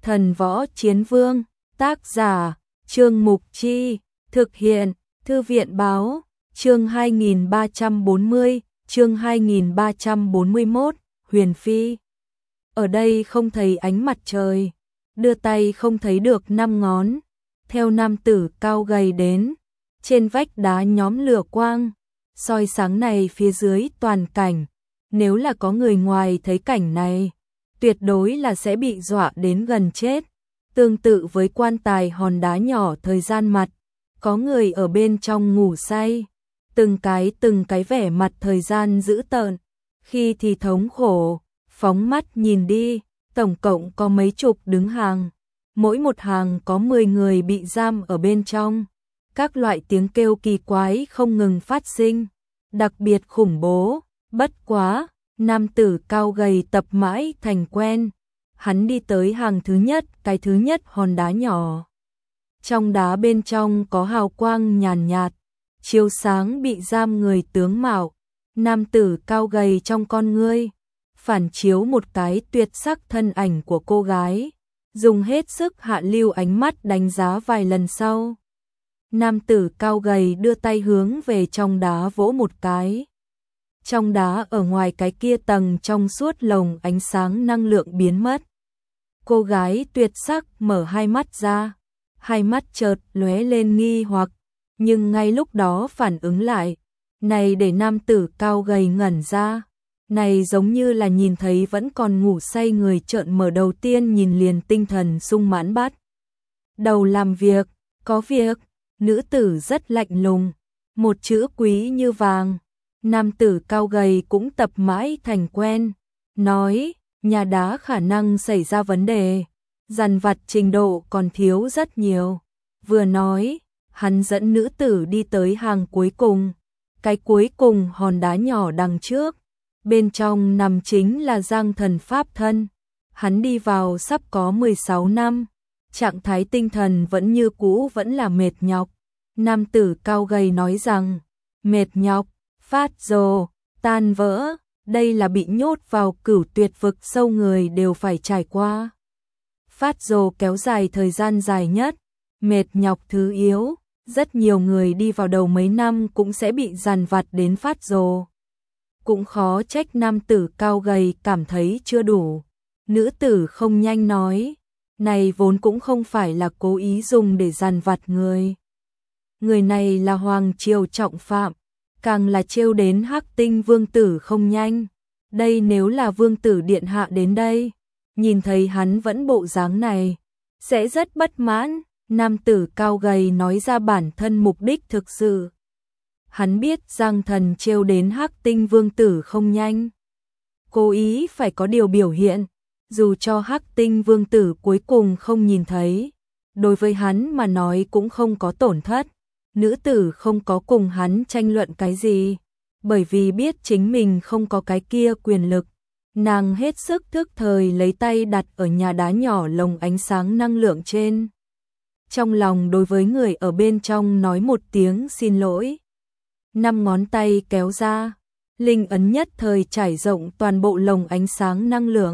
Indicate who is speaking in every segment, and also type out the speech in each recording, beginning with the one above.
Speaker 1: Thần Võ Chiến Vương, tác giả, Trương Mục Chi, thực hiện, Thư viện Báo, chương 2340, chương 2341, Huyền Phi. Ở đây không thấy ánh mặt trời, đưa tay không thấy được 5 ngón, theo nam tử cao gầy đến, trên vách đá nhóm lửa quang, soi sáng này phía dưới toàn cảnh, nếu là có người ngoài thấy cảnh này, tuyệt đối là sẽ bị dọa đến gần chết. Tương tự với quan tài hòn đá nhỏ thời gian mặt, có người ở bên trong ngủ say, từng cái vẻ mặt thời gian dữ tợn, khi thì thống khổ, phóng mắt nhìn đi, tổng cộng có mấy chục đứng hàng, mỗi một hàng có 10 người bị giam ở bên trong, các loại tiếng kêu kỳ quái không ngừng phát sinh, đặc biệt khủng bố, bất quá, nam tử cao gầy tập mãi thành quen. Hắn đi tới hàng thứ nhất, cái thứ nhất hòn đá nhỏ. Trong đá bên trong có hào quang nhàn nhạt, chiếu sáng bị giam người tướng mạo. Nam tử cao gầy trong con ngươi, phản chiếu một cái tuyệt sắc thân ảnh của cô gái, dùng hết sức hạ lưu ánh mắt đánh giá vài lần sau. Nam tử cao gầy đưa tay hướng về trong đá vỗ một cái. Trong đá ở ngoài cái kia tầng trong suốt lồng ánh sáng năng lượng biến mất. Cô gái tuyệt sắc mở hai mắt ra, hai mắt chợt lóe lên nghi hoặc, nhưng ngay lúc đó phản ứng lại, này để nam tử cao gầy ngẩn ra, này giống như là nhìn thấy vẫn còn ngủ say người trợn mở đầu tiên nhìn liền tinh thần sung mãn bắt. Đầu làm việc, có việc, nữ tử rất lạnh lùng, một chữ quý như vàng, nam tử cao gầy cũng tập mãi thành quen, nói, nhà đá khả năng xảy ra vấn đề, dằn vặt trình độ còn thiếu rất nhiều. Vừa nói, hắn dẫn nữ tử đi tới hàng cuối cùng, cái cuối cùng hòn đá nhỏ đằng trước, bên trong nằm chính là Giang Thần pháp thân. Hắn đi vào sắp có 16 năm, trạng thái tinh thần vẫn như cũ vẫn là mệt nhọc. Nam tử cao gầy nói rằng, mệt nhọc, phát rồ, tan vỡ. Đây là bị nhốt vào cửu tuyệt vực sâu người đều phải trải qua. Phát rồ kéo dài thời gian dài nhất, mệt nhọc thứ yếu, rất nhiều người đi vào đầu mấy năm cũng sẽ bị dằn vặt đến phát rồ. Cũng khó trách nam tử cao gầy cảm thấy chưa đủ. Nữ tử không nhanh nói, này vốn cũng không phải là cố ý dùng để dằn vặt người. Người này là hoàng triều trọng phạm. Càng là trêu đến Hắc Tinh vương tử không nhanh. Đây nếu là vương tử điện hạ đến đây, nhìn thấy hắn vẫn bộ dáng này, sẽ rất bất mãn. Nam tử cao gầy nói ra bản thân mục đích thực sự. Hắn biết Giang Thần trêu đến Hắc Tinh vương tử không nhanh, cố ý phải có điều biểu hiện, dù cho Hắc Tinh vương tử cuối cùng không nhìn thấy, đối với hắn mà nói cũng không có tổn thất. Nữ tử không có cùng hắn tranh luận cái gì, bởi vì biết chính mình không có cái kia quyền lực. Nàng hết sức thức thời lấy tay đặt ở nhà đá nhỏ lồng ánh sáng năng lượng trên. Trong lòng đối với người ở bên trong nói một tiếng xin lỗi. 5 ngón tay kéo ra, linh ấn nhất thời trải rộng toàn bộ lồng ánh sáng năng lượng.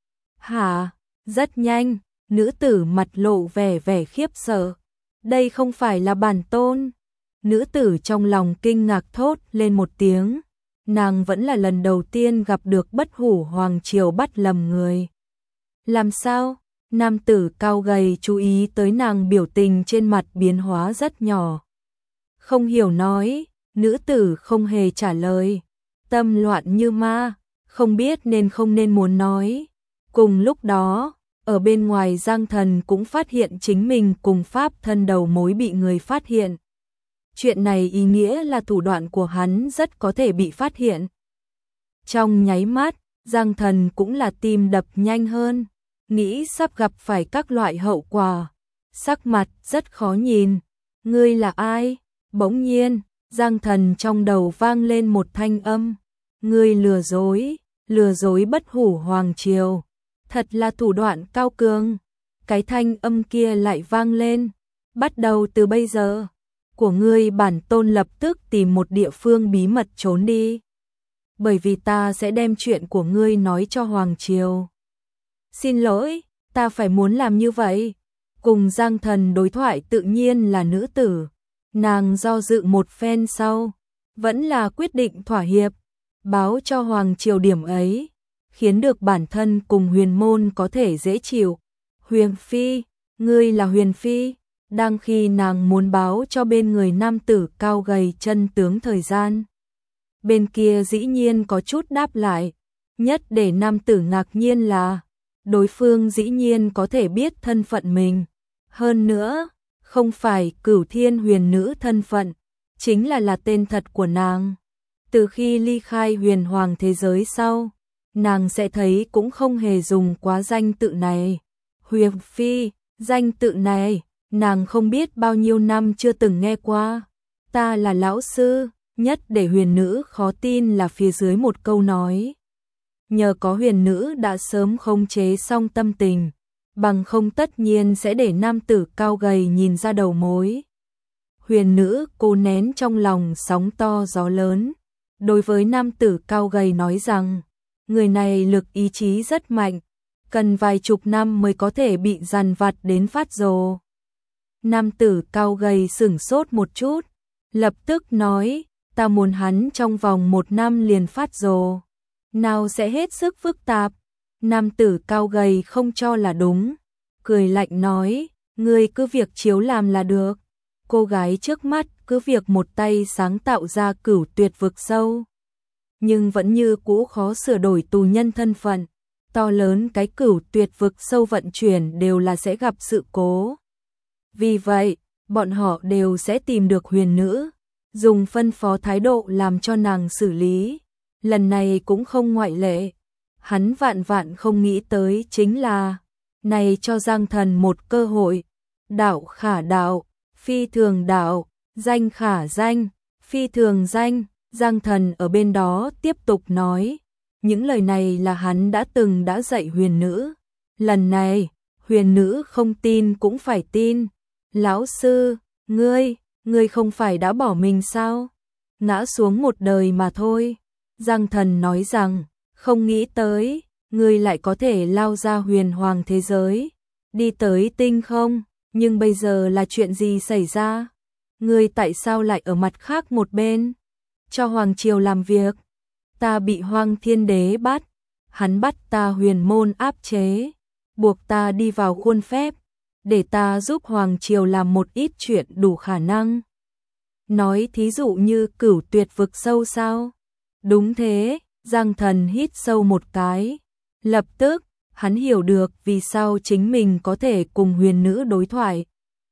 Speaker 1: Hả, rất nhanh, nữ tử mặt lộ vẻ khiếp sợ. Đây không phải là bản tôn. Nữ tử trong lòng kinh ngạc thốt lên một tiếng. Nàng vẫn là lần đầu tiên gặp được bất hủ hoàng triều bắt lầm người. Làm sao? Nam tử cao gầy chú ý tới nàng biểu tình trên mặt biến hóa rất nhỏ. Không hiểu nói, nữ tử không hề trả lời. Tâm loạn như ma, không biết nên không nên muốn nói. Cùng lúc đó, ở bên ngoài Giang Thần cũng phát hiện chính mình cùng pháp thân đầu mối bị người phát hiện. Chuyện này ý nghĩa là thủ đoạn của hắn rất có thể bị phát hiện. Trong nháy mắt, Giang Thần cũng là tim đập nhanh hơn, nghĩ sắp gặp phải các loại hậu quả. Sắc mặt rất khó nhìn. Ngươi là ai? Bỗng nhiên, Giang Thần trong đầu vang lên một thanh âm. Ngươi lừa dối bất hủ hoàng triều. Thật là thủ đoạn cao cường. Cái thanh âm kia lại vang lên. Bắt đầu từ bây giờ, của ngươi bản tôn lập tức tìm một địa phương bí mật trốn đi. Bởi vì ta sẽ đem chuyện của ngươi nói cho hoàng triều. Xin lỗi, ta phải muốn làm như vậy. Cùng Giang Thần đối thoại tự nhiên là nữ tử. Nàng do dự một phen sau, vẫn là quyết định thỏa hiệp, báo cho Hoàng Triều điểm ấy, khiến được bản thân cùng Huyền môn có thể dễ chịu. Huyền Phi, ngươi là Huyền Phi. Đang khi nàng muốn báo cho bên người nam tử cao gầy chân tướng thời gian, bên kia dĩ nhiên có chút đáp lại. Nhất để nam tử ngạc nhiên là đối phương dĩ nhiên có thể biết thân phận mình. Hơn nữa, không phải Cửu Thiên Huyền Nữ thân phận, chính là tên thật của nàng. Từ khi ly khai huyền hoàng thế giới sau, nàng sẽ thấy cũng không hề dùng quá danh tự này. Huyền Phi, danh tự này, nàng không biết bao nhiêu năm chưa từng nghe qua. Ta là lão sư. Nhất để huyền nữ khó tin là phía dưới một câu nói. Nhờ có huyền nữ đã sớm khống chế xong tâm tình, bằng không tất nhiên sẽ để nam tử cao gầy nhìn ra đầu mối. Huyền nữ cố nén trong lòng sóng to gió lớn, đối với nam tử cao gầy nói rằng, người này lực ý chí rất mạnh, cần vài chục năm mới có thể bị dằn vặt đến phát rồ. Nam tử cao gầy sửng sốt một chút, lập tức nói, ta muốn hắn trong vòng 1 năm liền phát rồ. Nào sẽ hết sức phức tạp. Nam tử cao gầy không cho là đúng, cười lạnh nói, ngươi cứ việc chiếu làm là được. Cô gái trước mắt cứ việc một tay sáng tạo ra Cửu Tuyệt vực sâu, nhưng vẫn như cũ khó sửa đổi tù nhân thân phận. To lớn cái Cửu Tuyệt vực sâu vận chuyển đều là sẽ gặp sự cố. Vì vậy, bọn họ đều sẽ tìm được huyền nữ, dùng phân phó thái độ làm cho nàng xử lý. Lần này cũng không ngoại lệ. Hắn vạn vạn không nghĩ tới chính là, này cho Giang Thần một cơ hội. Đạo khả đạo, phi thường đạo, danh khả danh, phi thường danh. Giang Thần ở bên đó tiếp tục nói, những lời này là hắn đã dạy huyền nữ. Lần này, huyền nữ không tin cũng phải tin. Lão sư, ngươi không phải đã bỏ mình sao? Ngã xuống một đời mà thôi. Giang Thần nói rằng, không nghĩ tới, ngươi lại có thể lao ra huyền hoàng thế giới, đi tới tinh không, nhưng bây giờ là chuyện gì xảy ra? Ngươi tại sao lại ở mặt khác một bên? Cho Hoàng Triều làm việc. Ta bị Hoang Thiên Đế bắt, hắn bắt ta huyền môn áp chế, buộc ta đi vào khuôn phép, để ta giúp Hoàng Triều làm một ít chuyện đủ khả năng. Nói thí dụ như Cửu Tuyệt vực sâu sao? Đúng thế, Giang Thần hít sâu một cái. Lập tức, hắn hiểu được vì sao chính mình có thể cùng huyền nữ đối thoại.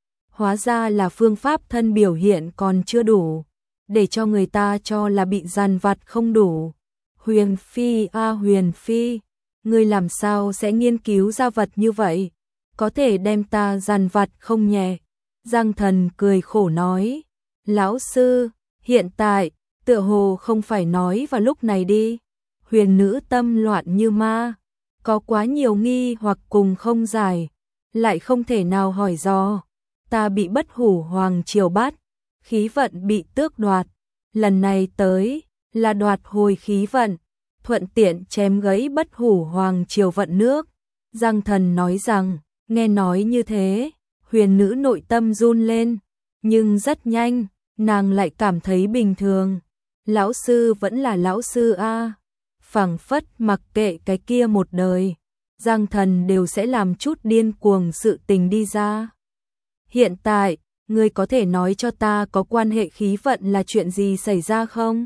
Speaker 1: Hóa ra là phương pháp thân biểu hiện còn chưa đủ, để cho người ta cho là bị dằn vặt không đủ. Huyền Phi Huyền Phi, ngươi làm sao sẽ nghiên cứu ra vật như vậy? Có thể đem ta dằn vặt không nhẹ? Giang Thần cười khổ nói, lão sư, hiện tại, tựa hồ không phải nói vào lúc này đi. Huyền nữ tâm loạn như ma, có quá nhiều nghi hoặc cùng không giải, lại không thể nào hỏi do. Ta bị Bất Hủ Hoàng Triều bắt, khí vận bị tước đoạt, lần này tới là đoạt hồi khí vận, thuận tiện chém gãy Bất Hủ Hoàng Triều vận nước. Giang Thần nói rằng, nghe nói như thế, huyền nữ nội tâm run lên, nhưng rất nhanh, nàng lại cảm thấy bình thường. Lão sư vẫn là lão sư a, phảng phất mặc kệ cái kia một đời, Giang Thần đều sẽ làm chút điên cuồng sự tình đi ra. Hiện tại, ngươi có thể nói cho ta có quan hệ khí vận là chuyện gì xảy ra không?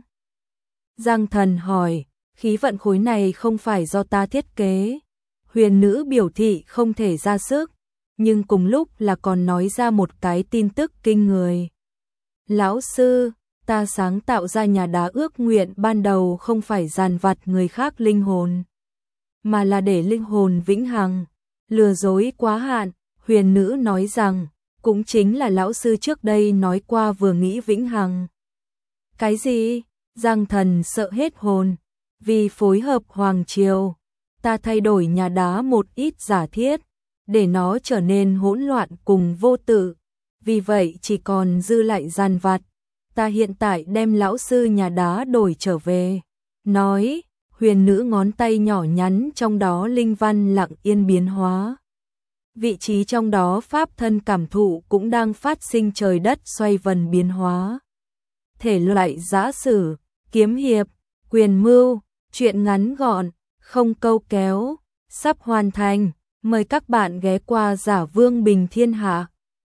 Speaker 1: Giang Thần hỏi, khí vận khối này không phải do ta thiết kế. Huyền nữ biểu thị không thể ra sức, nhưng cùng lúc là còn nói ra một cái tin tức kinh người. Lão sư, ta sáng tạo ra nhà đá ước nguyện ban đầu không phải dàn vặt người khác linh hồn, mà là để linh hồn vĩnh hằng. Lừa dối quá hạn, huyền nữ nói rằng, cũng chính là lão sư trước đây nói qua vừa nghĩ vĩnh hằng. Cái gì? Giang Thần sợ hết hồn. Vì phối hợp Hoàng Triều, ta thay đổi nhà đá một ít giả thiết, để nó trở nên hỗn loạn cùng vô tự. Vì vậy chỉ còn dư lại dàn vặt. Ta hiện tại đem lão sư nhà đá đổi trở về. Nói, huyền nữ ngón tay nhỏ nhắn trong đó linh văn lặng yên biến hóa. vị trí trong đó pháp thân cảm thụ cũng đang phát sinh trời đất xoay vần biến hóa. Thể loại giã sử, kiếm hiệp, quyền mưu, truyện ngắn gọn, không câu kéo, sắp hoàn thành. Mời các bạn ghé qua Giả Vương Bình Thiên Hạ.